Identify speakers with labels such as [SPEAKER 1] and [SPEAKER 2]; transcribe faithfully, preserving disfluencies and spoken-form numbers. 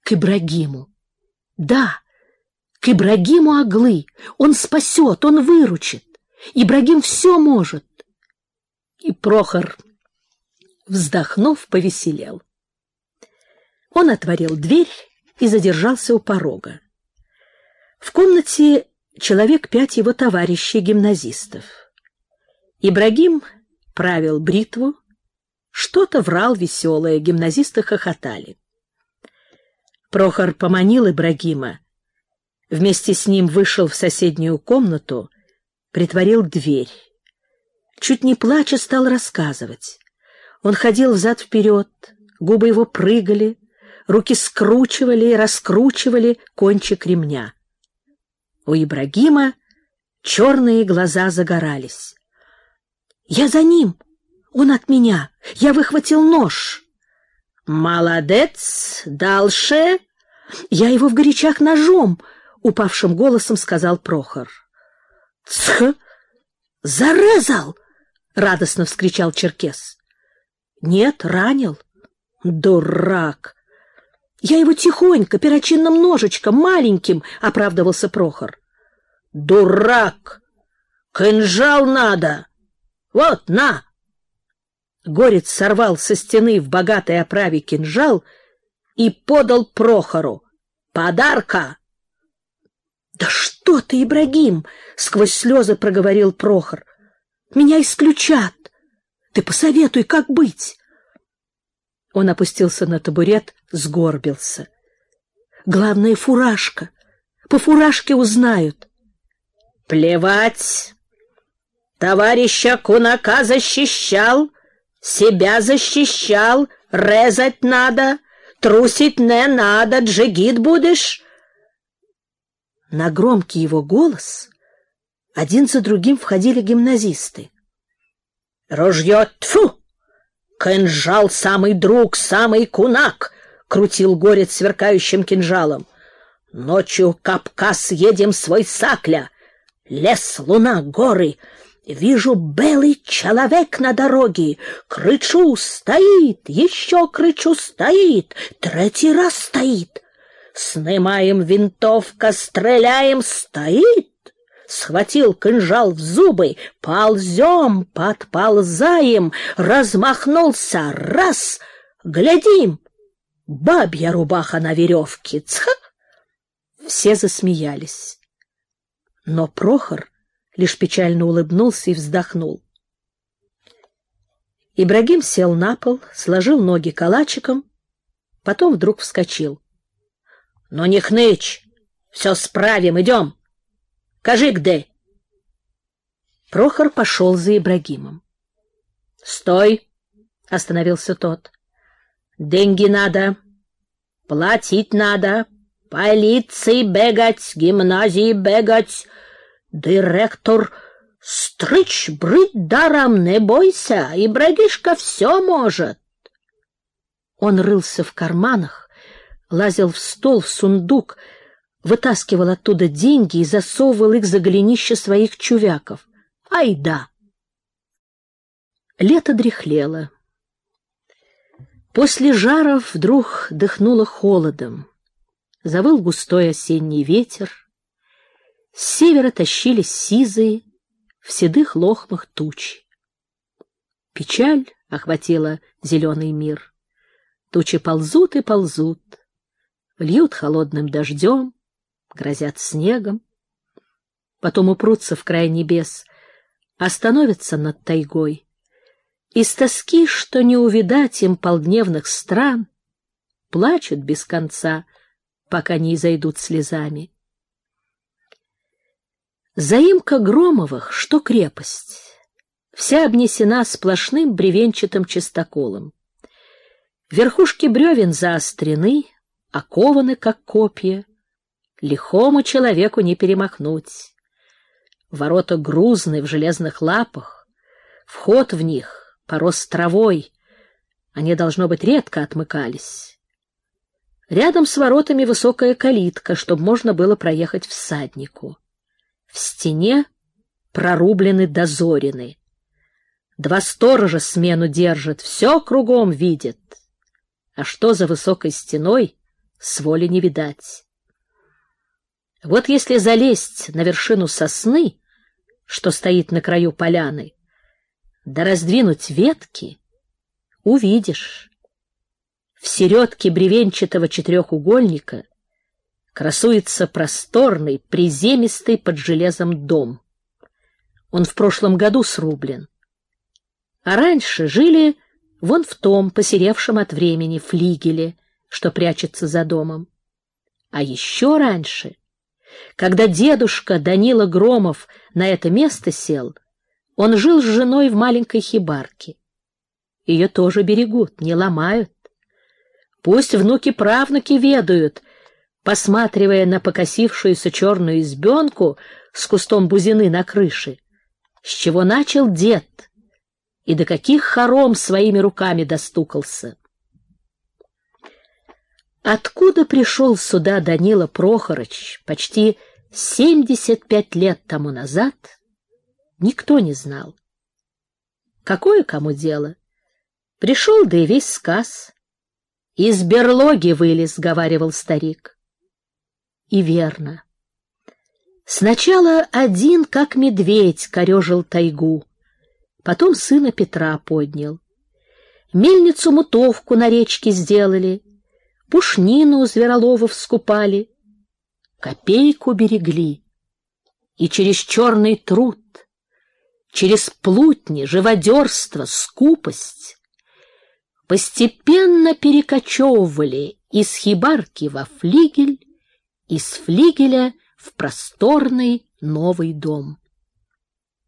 [SPEAKER 1] к Ибрагиму. Да, к Ибрагиму Аглы. Он спасет, он выручит. Ибрагим все может. И Прохор, вздохнув, повеселел. Он отворил дверь и задержался у порога. В комнате человек пять его товарищей-гимназистов. Ибрагим правил бритву, что-то врал веселое, гимназисты хохотали. Прохор поманил Ибрагима, вместе с ним вышел в соседнюю комнату, притворил дверь. Чуть не плача стал рассказывать. Он ходил взад-вперед, губы его прыгали, руки скручивали и раскручивали кончик ремня. У Ибрагима черные глаза загорались. «Я за ним! Он от меня! Я выхватил нож!» «Молодец! Дальше!» «Я его в горячах ножом!» — упавшим голосом сказал Прохор. «Цх! Зарезал!» — радостно вскричал черкес. «Нет, ранил. Дурак!» «Я его тихонько, перочинным ножичком, маленьким!» — оправдывался Прохор. «Дурак! Кинжал надо! Вот, на!» Горец сорвал со стены в богатой оправе кинжал и подал Прохору. «Подарка!» «Да что ты, Ибрагим!» — сквозь слезы проговорил Прохор. «Меня исключат! Ты посоветуй, как быть!» Он опустился на табурет, сгорбился. «Главное, фуражка. По фуражке узнают». «Плевать! Товарища Кунака защищал, себя защищал, резать надо, трусить не надо, джигит будешь». На громкий его голос один за другим входили гимназисты. «Ружье, тьфу! Кинжал самый друг, самый кунак!» — крутил горец сверкающим кинжалом. «Ночью Кавказ едем свой сакля. Лес, луна, горы. Вижу белый человек на дороге. Кричу, стоит, еще кричу, стоит, третий раз стоит. Снимаем винтовка, стреляем, стоит. Схватил кинжал в зубы, ползем, подползаем, размахнулся, раз, глядим, бабья рубаха на веревке, цха!» Все засмеялись. Но Прохор лишь печально улыбнулся и вздохнул. Ибрагим сел на пол, сложил ноги калачиком, потом вдруг вскочил. «Ну не хнычь, все справим, идем. Кажи где?» Прохор пошел за Ибрагимом. «Стой!» — остановился тот. «Деньги надо, платить надо, полиции бегать, гимназии бегать. Директор, стричь, брить даром, не бойся, Ибрагишка все может». Он рылся в карманах, лазил в стол, в сундук, вытаскивал оттуда деньги и засовывал их за голенище своих чувяков. Ай да! Лето дряхлело. После жаров вдруг дыхнуло холодом. Завыл густой осенний ветер. С севера тащились сизые, в седых лохмах тучи. Печаль охватила зеленый мир. Тучи ползут и ползут, льют холодным дождем, грозят снегом, потом упрутся в край небес, остановятся над тайгой. Из тоски, что не увидать им полдневных стран, плачут без конца, пока не изойдут слезами. Заимка Громовых, что крепость, вся обнесена сплошным бревенчатым чистоколом. Верхушки бревен заострены, окованы, как копья. Лихому человеку не перемахнуть. Ворота грузны в железных лапах, вход в них порос травой, они, должно быть, редко отмыкались. Рядом с воротами высокая калитка, чтобы можно было проехать всаднику. В стене прорублены дозорины. Два сторожа смену держат, все кругом видят. А что за высокой стеной, с воли не видать. Вот если залезть на вершину сосны, что стоит на краю поляны, да раздвинуть ветки, увидишь. В середке бревенчатого четырехугольника красуется просторный, приземистый под железом дом. Он в прошлом году срублен. А раньше жили вон в том, посеревшем от времени, флигеле, что прячется за домом. А еще раньше, когда дедушка Данила Громов на это место сел, он жил с женой в маленькой хибарке. Ее тоже берегут, не ломают. Пусть внуки-правнуки ведают, посматривая на покосившуюся черную избенку с кустом бузины на крыше, с чего начал дед и до каких хором своими руками достукался. Откуда пришел сюда Данила Прохорыч почти семьдесят пять лет тому назад, никто не знал. Какое кому дело? Пришел, да и весь сказ. Из берлоги вылез, — говаривал старик. И верно. Сначала один, как медведь, корежил тайгу, потом сына Петра поднял. Мельницу-мутовку на речке сделали, пушнину у звероловов скупали, копейку берегли. И через черный труд, через плутни, живодерство, скупость постепенно перекочевывали из хибарки во флигель, из флигеля в просторный новый дом.